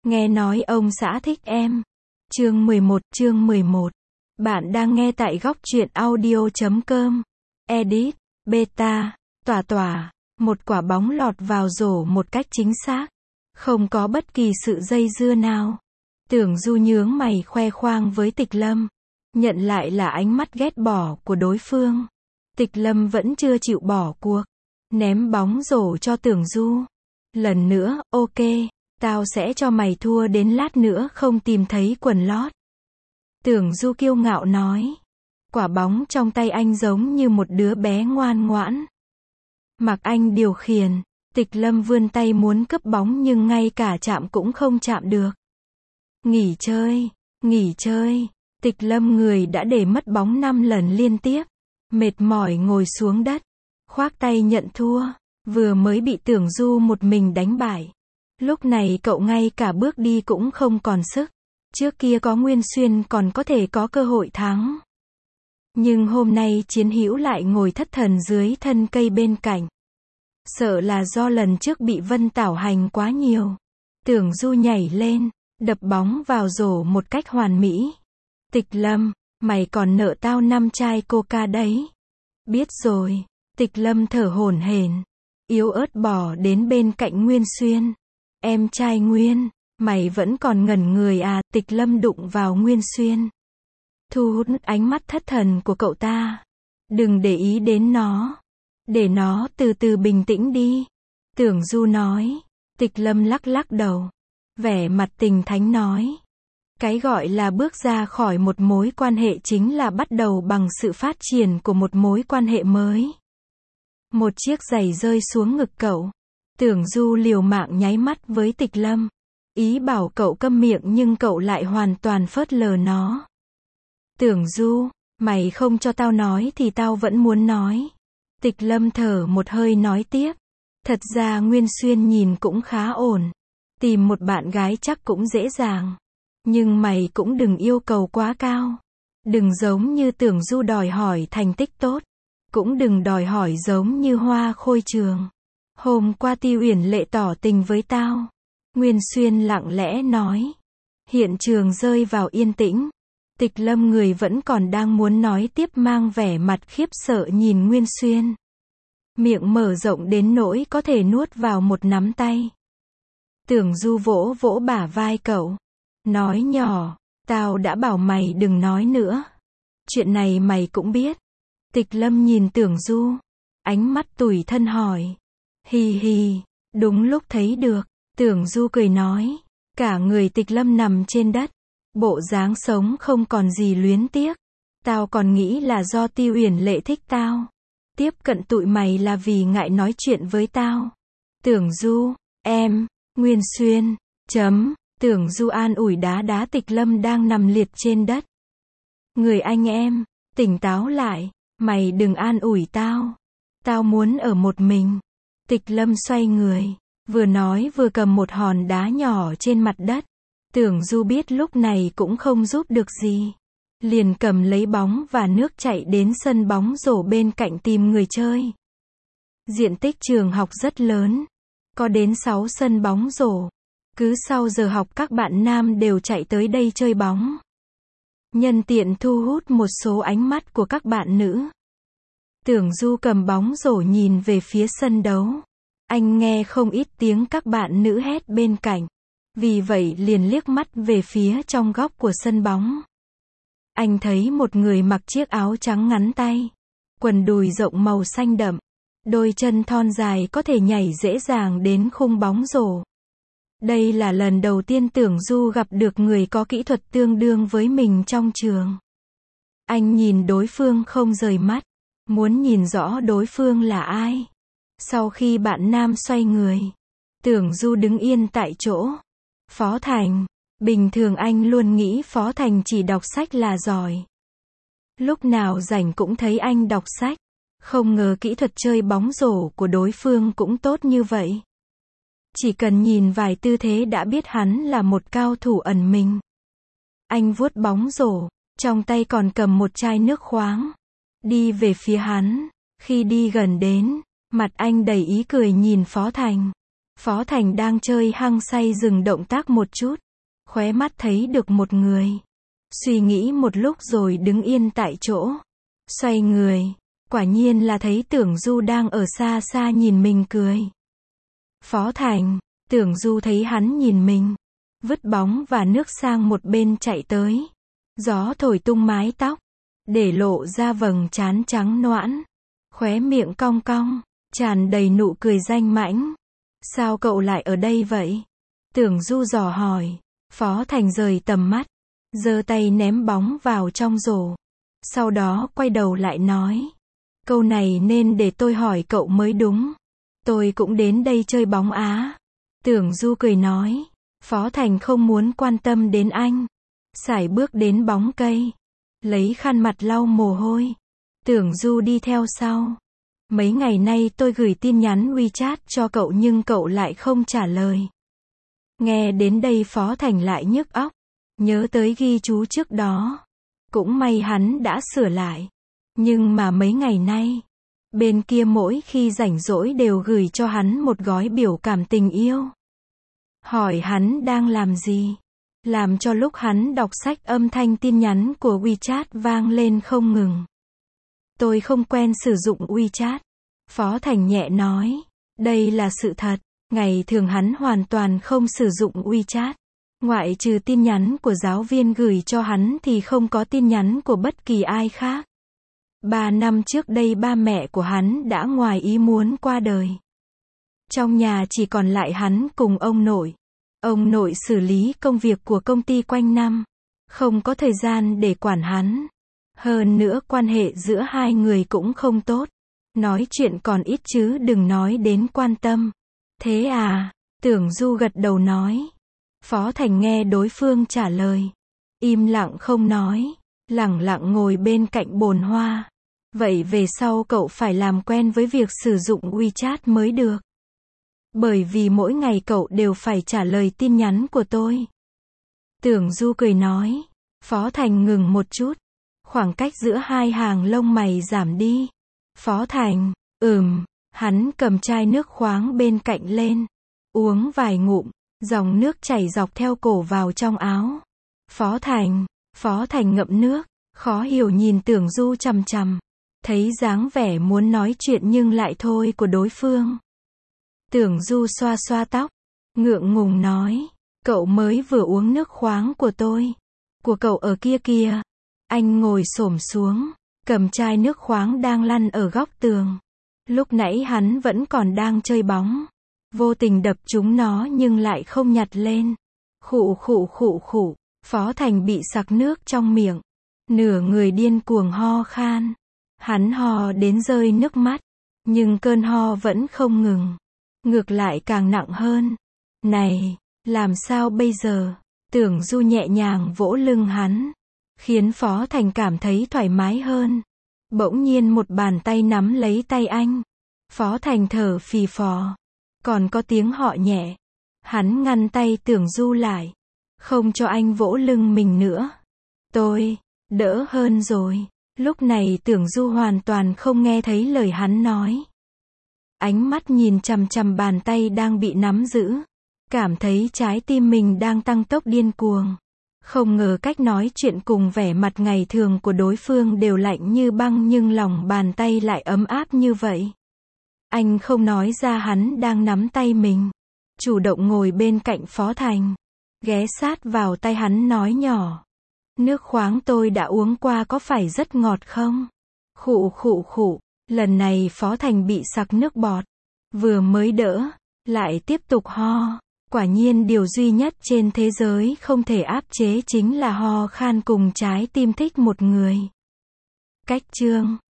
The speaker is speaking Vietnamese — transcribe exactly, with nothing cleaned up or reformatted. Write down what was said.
Nghe nói ông xã thích em. Chương mười một, chương mười một. Bạn đang nghe tại góc truyện audio chấm com. Edit, beta, tỏa tỏa. Một quả bóng lọt vào rổ một cách chính xác. Không có bất kỳ sự dây dưa nào. Tưởng Du nhướng mày khoe khoang với Tịch Lâm. Nhận lại là ánh mắt ghét bỏ của đối phương. Tịch Lâm vẫn chưa chịu bỏ cuộc. Ném bóng rổ cho Tưởng Du. Lần nữa, ok. Tao sẽ cho mày thua đến lát nữa không tìm thấy quần lót. Tưởng Du kiêu ngạo nói. Quả bóng trong tay anh giống như một đứa bé ngoan ngoãn. Mặc anh điều khiển. Tịch Lâm vươn tay muốn cướp bóng nhưng ngay cả chạm cũng không chạm được. Nghỉ chơi, nghỉ chơi. Tịch Lâm người đã để mất bóng năm lần liên tiếp. Mệt mỏi ngồi xuống đất. Khoác tay nhận thua. Vừa mới bị Tưởng Du một mình đánh bại. Lúc này cậu ngay cả bước đi cũng không còn sức. Trước kia có Nguyên Xuyên còn có thể có cơ hội thắng. Nhưng hôm nay Chiến Hữu lại ngồi thất thần dưới thân cây bên cạnh. Sợ là do lần trước bị Vân Tảo hành quá nhiều. Tưởng Du nhảy lên, đập bóng vào rổ một cách hoàn mỹ. Tịch Lâm, mày còn nợ tao năm chai coca đấy. Biết rồi. Tịch Lâm thở hổn hển, yếu ớt bỏ đến bên cạnh Nguyên Xuyên. Em trai Nguyên, mày vẫn còn ngẩn người à? Tịch Lâm đụng vào Nguyên Xuyên. Thu hút ánh mắt thất thần của cậu ta. Đừng để ý đến nó. Để nó từ từ bình tĩnh đi. Tưởng Du nói. Tịch Lâm lắc lắc đầu. Vẻ mặt tình thánh nói. Cái gọi là bước ra khỏi một mối quan hệ chính là bắt đầu bằng sự phát triển của một mối quan hệ mới. Một chiếc giày rơi xuống ngực cậu. Tưởng Du liều mạng nháy mắt với Tịch Lâm. Ý bảo cậu câm miệng nhưng cậu lại hoàn toàn phớt lờ nó. Tưởng Du, mày không cho tao nói thì tao vẫn muốn nói. Tịch Lâm thở một hơi nói tiếp. Thật ra Nguyên Xuyên nhìn cũng khá ổn. Tìm một bạn gái chắc cũng dễ dàng. Nhưng mày cũng đừng yêu cầu quá cao. Đừng giống như Tưởng Du đòi hỏi thành tích tốt. Cũng đừng đòi hỏi giống như Hoa Khôi Trường. Hôm qua Ti Uyển Lệ tỏ tình với tao. Nguyên Xuyên lặng lẽ nói. Hiện trường rơi vào yên tĩnh. Tịch Lâm người vẫn còn đang muốn nói tiếp mang vẻ mặt khiếp sợ nhìn Nguyên Xuyên. Miệng mở rộng đến nỗi có thể nuốt vào một nắm tay. Tưởng Du vỗ vỗ bả vai cậu. Nói nhỏ, tao đã bảo mày đừng nói nữa. Chuyện này mày cũng biết. Tịch Lâm nhìn Tưởng Du. Ánh mắt tủi thân hỏi. Hì hì, đúng lúc thấy được. Tưởng Du cười nói. Cả người Tịch Lâm nằm trên đất. Bộ dáng sống không còn gì luyến tiếc. Tao còn nghĩ là do Ti Uyển Lệ thích tao. Tiếp cận tụi mày là vì ngại nói chuyện với tao. Tưởng Du, em, Nguyên Xuyên, chấm. Tưởng Du an ủi đá đá Tịch Lâm đang nằm liệt trên đất. Người anh em, tỉnh táo lại. Mày đừng an ủi tao. Tao muốn ở một mình. Tịch Lâm xoay người. Vừa nói vừa cầm một hòn đá nhỏ trên mặt đất. Tưởng Du biết lúc này cũng không giúp được gì. Liền cầm lấy bóng và nước chạy đến sân bóng rổ bên cạnh tìm người chơi. Diện tích trường học rất lớn. Có đến sáu sân bóng rổ. Cứ sau giờ học các bạn nam đều chạy tới đây chơi bóng. Nhân tiện thu hút một số ánh mắt của các bạn nữ. Tưởng Du cầm bóng rổ nhìn về phía sân đấu. Anh nghe không ít tiếng các bạn nữ hét bên cạnh. Vì vậy liền liếc mắt về phía trong góc của sân bóng. Anh thấy một người mặc chiếc áo trắng ngắn tay. Quần đùi rộng màu xanh đậm. Đôi chân thon dài có thể nhảy dễ dàng đến khung bóng rổ. Đây là lần đầu tiên Tưởng Du gặp được người có kỹ thuật tương đương với mình trong trường. Anh nhìn đối phương không rời mắt. Muốn nhìn rõ đối phương là ai. Sau khi bạn nam xoay người. Tưởng Du đứng yên tại chỗ. Phó Thành. Bình thường anh luôn nghĩ Phó Thành chỉ đọc sách là giỏi. Lúc nào rảnh cũng thấy anh đọc sách. Không ngờ kỹ thuật chơi bóng rổ của đối phương cũng tốt như vậy. Chỉ cần nhìn vài tư thế đã biết hắn là một cao thủ ẩn mình. Anh vuốt bóng rổ, trong tay còn cầm một chai nước khoáng. Đi về phía hắn. Khi đi gần đến, mặt anh đầy ý cười nhìn Phó Thành. Phó Thành đang chơi hăng say dừng động tác một chút. Khóe mắt thấy được một người. Suy nghĩ một lúc rồi đứng yên tại chỗ. Xoay người. Quả nhiên là thấy Tưởng Du đang ở xa xa nhìn mình cười. Phó Thành. Tưởng Du thấy hắn nhìn mình. Vứt bóng và nước sang một bên chạy tới. Gió thổi tung mái tóc. Để lộ ra vầng trán trắng nõn. Khóe miệng cong cong. Tràn đầy nụ cười danh mãnh. Sao cậu lại ở đây vậy? Tưởng Du dò hỏi. Phó Thành rời tầm mắt. Giơ tay ném bóng vào trong rổ. Sau đó quay đầu lại nói. Câu này nên để tôi hỏi cậu mới đúng. Tôi cũng đến đây chơi bóng á. Tưởng Du cười nói. Phó Thành không muốn quan tâm đến anh. Sải bước đến bóng cây. Lấy khăn mặt lau mồ hôi. Tưởng Du đi theo sau. Mấy ngày nay tôi gửi tin nhắn WeChat cho cậu nhưng cậu lại không trả lời. Nghe đến đây Phó Thành lại nhức óc. Nhớ tới ghi chú trước đó. Cũng may hắn đã sửa lại. Nhưng mà mấy ngày nay, bên kia mỗi khi rảnh rỗi đều gửi cho hắn một gói biểu cảm tình yêu. Hỏi hắn đang làm gì. Làm cho lúc hắn đọc sách âm thanh tin nhắn của WeChat vang lên không ngừng. Tôi không quen sử dụng WeChat. Phó Thành nhẹ nói. Đây là sự thật. Ngày thường hắn hoàn toàn không sử dụng WeChat. Ngoại trừ tin nhắn của giáo viên gửi cho hắn thì không có tin nhắn của bất kỳ ai khác. Ba năm trước đây ba mẹ của hắn đã ngoài ý muốn qua đời. Trong nhà chỉ còn lại hắn cùng ông nội. Ông nội xử lý công việc của công ty quanh năm. Không có thời gian để quản hắn. Hơn nữa quan hệ giữa hai người cũng không tốt. Nói chuyện còn ít chứ đừng nói đến quan tâm. Thế à? Tưởng Du gật đầu nói. Phó Thành nghe đối phương trả lời. Im lặng không nói. Lẳng lặng ngồi bên cạnh bồn hoa. Vậy về sau cậu phải làm quen với việc sử dụng WeChat mới được. Bởi vì mỗi ngày cậu đều phải trả lời tin nhắn của tôi. Tưởng Du cười nói. Phó Thành ngừng một chút. Khoảng cách giữa hai hàng lông mày giảm đi. Phó Thành, ừm, hắn cầm chai nước khoáng bên cạnh lên. Uống vài ngụm, dòng nước chảy dọc theo cổ vào trong áo. Phó Thành, Phó Thành ngậm nước, khó hiểu nhìn Tưởng Du chằm chằm. Thấy dáng vẻ muốn nói chuyện nhưng lại thôi của đối phương. Tưởng Du xoa xoa tóc, ngượng ngùng nói. Cậu mới vừa uống nước khoáng của tôi. Của cậu ở kia kìa. Anh ngồi xổm xuống, cầm chai nước khoáng đang lăn ở góc tường. Lúc nãy hắn vẫn còn đang chơi bóng. Vô tình đập trúng nó nhưng lại không nhặt lên. Khụ khụ khụ khụ. Phó Thành bị sặc nước trong miệng. Nửa người điên cuồng ho khan. Hắn ho đến rơi nước mắt. Nhưng cơn ho vẫn không ngừng. Ngược lại càng nặng hơn. Này, làm sao bây giờ? Tưởng Du nhẹ nhàng vỗ lưng hắn. Khiến Phó Thành cảm thấy thoải mái hơn. Bỗng nhiên một bàn tay nắm lấy tay anh. Phó Thành thở phì phò. Còn có tiếng họ nhẹ. Hắn ngăn tay Tưởng Du lại. Không cho anh vỗ lưng mình nữa. Tôi, đỡ hơn rồi. Lúc này Tưởng Du hoàn toàn không nghe thấy lời hắn nói. Ánh mắt nhìn chằm chằm bàn tay đang bị nắm giữ. Cảm thấy trái tim mình đang tăng tốc điên cuồng. Không ngờ cách nói chuyện cùng vẻ mặt ngày thường của đối phương đều lạnh như băng nhưng lòng bàn tay lại ấm áp như vậy. Anh không nói ra hắn đang nắm tay mình. Chủ động ngồi bên cạnh Phó Thành. Ghé sát vào tay hắn nói nhỏ. Nước khoáng tôi đã uống qua có phải rất ngọt không? Khụ khụ khụ. Lần này Phó Thành bị sặc nước bọt. Vừa mới đỡ. Lại tiếp tục ho. Quả nhiên điều duy nhất trên thế giới không thể áp chế chính là ho khan cùng trái tim thích một người. Cách chương